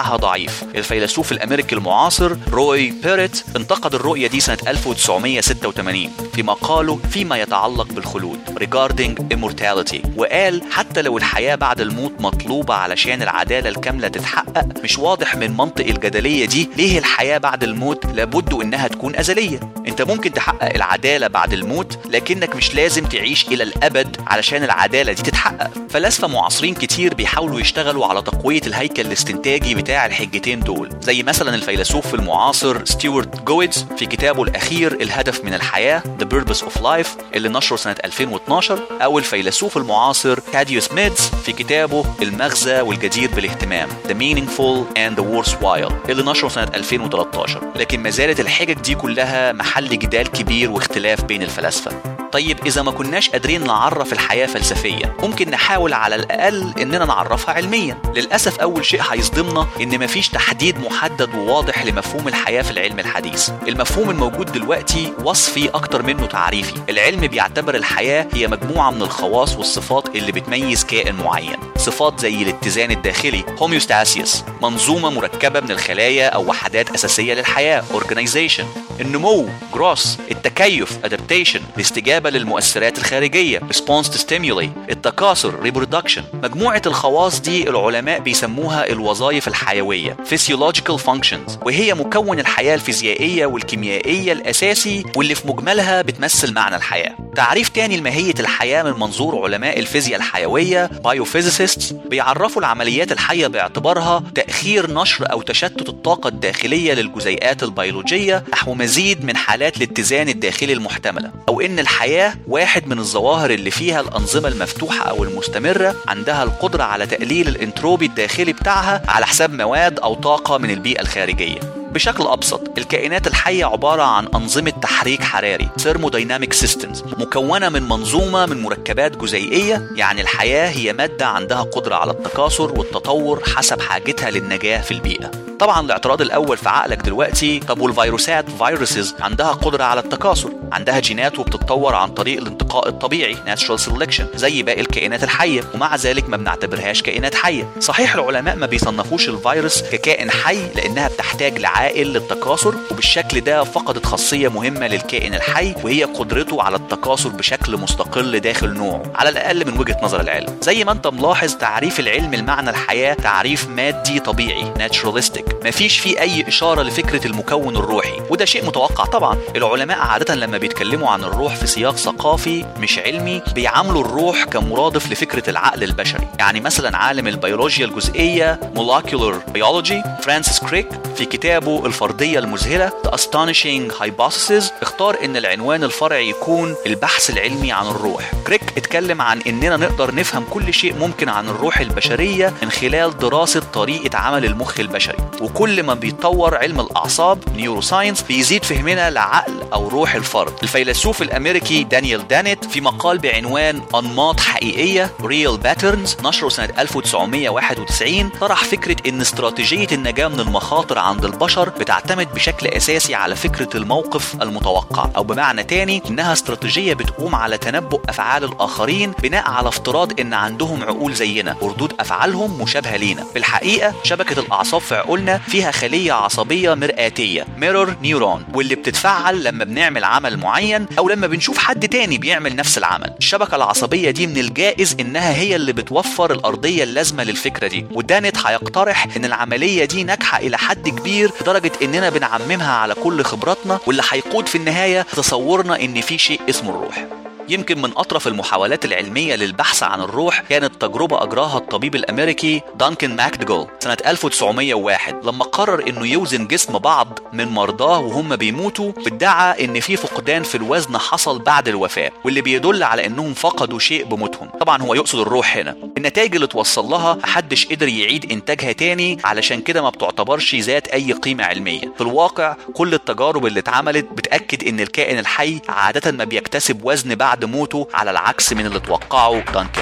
بتاعها ضعيف. الفيلسوف الأمريكي المعاصر روي بيريت انتقد الرؤية دي سنة ألف وتسعمية ستة وثمانين في مقاله فيما يتعلق بالخلود Regarding Immortality، وقال حتى لو الحياة بعد الموت مطلوبة علشان العدالة الكاملة تتحقق، مش واضح من منطق الجدلية دي ليه الحياة بعد الموت لابد إنها تكون أزلية. انت ممكن تحقق العدالة بعد الموت، لكنك مش لازم تعيش إلى الأبد علشان العدالة دي تتحقق. فلاسفة معاصرين كتير بيحاولوا يشتغلوا على تقوية الهيكل الاستنتاجي بتاع الحجتين دول، زي مثلا الفيلسوف المعاصر ستيوارت جويدز في كتابه الأخير الهدف من الحياة The Purpose of Life اللي نشره سنة ألفين واثناشر، أو الفيلسوف المعاصر تاديوس ميدز في كتابه المغزى والجدير بالاهتمام The Meaningful and the Worthwhile اللي نشره سنة ألفين وثلاثة عشر. لكن ما زالت الحجج دي كلها محل جدال كبير واختلاف بين الفلاسفة. طيب إذا ما كناش قادرين نعرف الحياة فلسفيا، ممكن نحاول على الأقل إننا نعرفها علميا. للأسف أول شيء هيصدمنا إن مفيش تحديد محدد وواضح لمفهوم الحياة في العلم الحديث. المفهوم الموجود دلوقتي وصفي أكتر منه تعريفي. العلم بيعتبر الحياة هي مجموعة من الخواص والصفات اللي بتميز كائن معين، صفات زي الاتزان الداخلي homeostasis، منظومة مركبة من الخلايا أو وحدات أساسية للحياة organization، النمو growth، التكيف adaptation، الاستجابة للمؤثرات الخارجية response to stimuli، التكاثر reproduction. مجموعة الخواص دي العلماء بيسموها الوظائف الحيوية physiological functions، وهي مكون الحياة الفيزيائية والكيميائية الأساسي واللي في مجملها بتمثل معنى الحياة. تعريف تاني لماهية الحياة من منظور علماء الفيزياء الحيوية biophysicists بيعرفوا العمليات الحية باعتبارها تأخير نشر أو تشتت الطاقة الداخلية للجزيئات البيولوجية نحو مزيد من حالات الاتزان الداخلي المحتملة، أو إن الحياة واحد من الظواهر اللي فيها الأنظمة المفتوحة أو المستمرة عندها القدرة على تقليل الانتروبي الداخلي بتاعها على حساب مواد أو طاقة من البيئة الخارجية. بشكل أبسط، الكائنات الحية عبارة عن أنظمة تحريك حراري thermodynamic systems مكونة من منظومة من مركبات جزيئية. يعني الحياة هي مادة عندها قدرة على التكاثر والتطور حسب حاجتها للنجاة في البيئة. طبعا الاعتراض الأول في عقلك دلوقتي، طب والفيروسات فيروسز عندها قدرة على التكاثر، عندها جينات وبتتطور عن طريق الانتقاء الطبيعي natural selection زي باقي الكائنات الحية، ومع ذلك ما بنعتبرهاش كائنات حية. صحيح العلماء ما بيصنفوش الفيروس ككائن حي لأنها بتحتاج لعائل للتكاثر، وبالشكل ده فقدت خاصية مهمة للكائن الحي وهي قدرته على التكاثر بشكل مستقل داخل نوعه، على الأقل من وجهة نظر العلم. زي ما انت ملاحظ تعريف العلم المعنى الحياة تعريف مادي طبيعي naturalistic، مفيش فيه أي إشارة لفكرة المكون الروحي، وده شيء متوقع طبعا. العلماء عادة لما بيتكلموا عن الروح في سياق ثقافي مش علمي بيعاملوا الروح كمرادف لفكرة العقل البشري. يعني مثلا عالم البيولوجيا الجزئية molecular biology فرانسيس كريك في كتابه الفرضية المذهلة The Astonishing Hypothesis اختار ان العنوان الفرعي يكون البحث العلمي عن الروح. كريك اتكلم عن اننا نقدر نفهم كل شيء ممكن عن الروح البشرية من خلال دراسة طريقة عمل المخ البشري، وكل ما بيتطور علم الأعصاب نيوروساينس بيزيد فهمنا لعقل أو روح الفرد. الفيلسوف الأمريكي دانيال دانيت في مقال بعنوان أنماط حقيقية Real Patterns نشره سنة ألف وتسعمية واحد وتسعين طرح فكرة إن استراتيجية النجاة من المخاطر عند البشر بتعتمد بشكل أساسي على فكرة الموقف المتوقع، أو بمعنى تاني إنها استراتيجية بتقوم على تنبؤ أفعال الآخرين بناء على افتراض إن عندهم عقول زينا وردود أفعالهم مشابهة لينا. في الحقيقة شبكة الأعصاب في عقولنا فيها خلية عصبية مرآتية ميرور نيورون، واللي بتتفعل لما بنعمل عمل معين أو لما بنشوف حد تاني بيعمل نفس العمل. الشبكة العصبية دي من الجائز إنها هي اللي بتوفر الأرضية اللازمة للفكرة دي، ودانت هيقترح إن العملية دي ناجحة إلى حد كبير لدرجة إننا بنعممها على كل خبراتنا، واللي هيقود في النهاية تصورنا إن في شيء اسمه الروح. يمكن من أطرف المحاولات العلمية للبحث عن الروح كانت تجربة أجراها الطبيب الأمريكي دانكن ماكدوغال سنة ألف وتسعمية وواحد لما قرر إنه يوزن جسم بعض من مرضاه وهم بيموتوا، وادعى إن في فقدان في الوزن حصل بعد الوفاة، واللي بيدل على إنهم فقدوا شيء بموتهم. طبعا هو يقصد الروح هنا. النتائج اللي توصل لها محدش قدر يعيد إنتاجها تاني، علشان كده ما بتعتبرش ذات أي قيمة علمية. في الواقع كل التجارب اللي اتعملت بتأكد إن الكائن الحي عادة ما بيكتسب وزن بعد بعد موته، على العكس من اللي توقعه دانكن.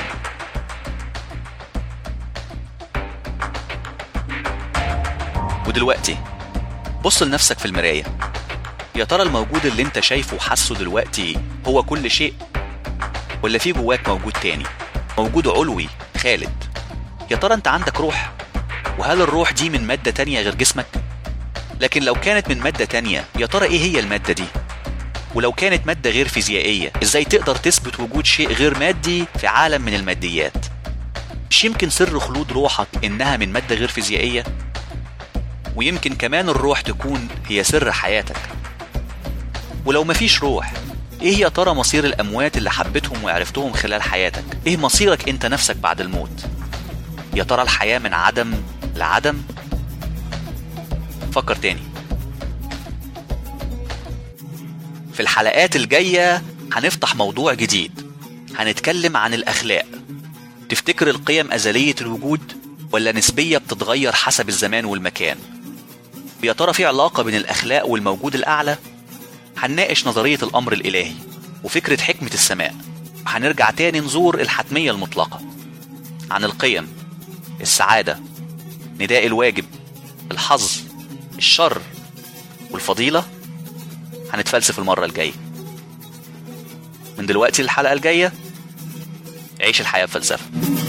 ودلوقتي بص لنفسك في المراية، يا ترى الموجود اللي انت شايفه وحاسه دلوقتي هو كل شيء، ولا في جواك موجود تاني، موجود علوي خالد؟ يا ترى انت عندك روح؟ وهل الروح دي من مادة تانية غير جسمك؟ لكن لو كانت من مادة تانية، يا ترى ايه هي المادة دي؟ ولو كانت مادة غير فيزيائية، ازاي تقدر تثبت وجود شيء غير مادي في عالم من الماديات؟ مش يمكن سر خلود روحك انها من مادة غير فيزيائية؟ ويمكن كمان الروح تكون هي سر حياتك. ولو مفيش روح، ايه يا ترى مصير الاموات اللي حبيتهم وعرفتهم خلال حياتك؟ ايه مصيرك انت نفسك بعد الموت؟ يا ترى الحياة من عدم لعدم؟ فكر تاني. في الحلقات الجاية هنفتح موضوع جديد، هنتكلم عن الأخلاق. تفتكر القيم أزلية الوجود ولا نسبية بتتغير حسب الزمان والمكان؟ يا ترى في علاقة بين الأخلاق والموجود الأعلى؟ هنناقش نظرية الأمر الإلهي وفكرة حكمة السماء. هنرجع تاني نزور الحتمية المطلقة، عن القيم، السعادة، نداء الواجب، الحظ، الشر والفضيلة. هنتفلسف المرة الجاية. من دلوقتي للحلقة الجاية، عيش الحياة بفلسفة.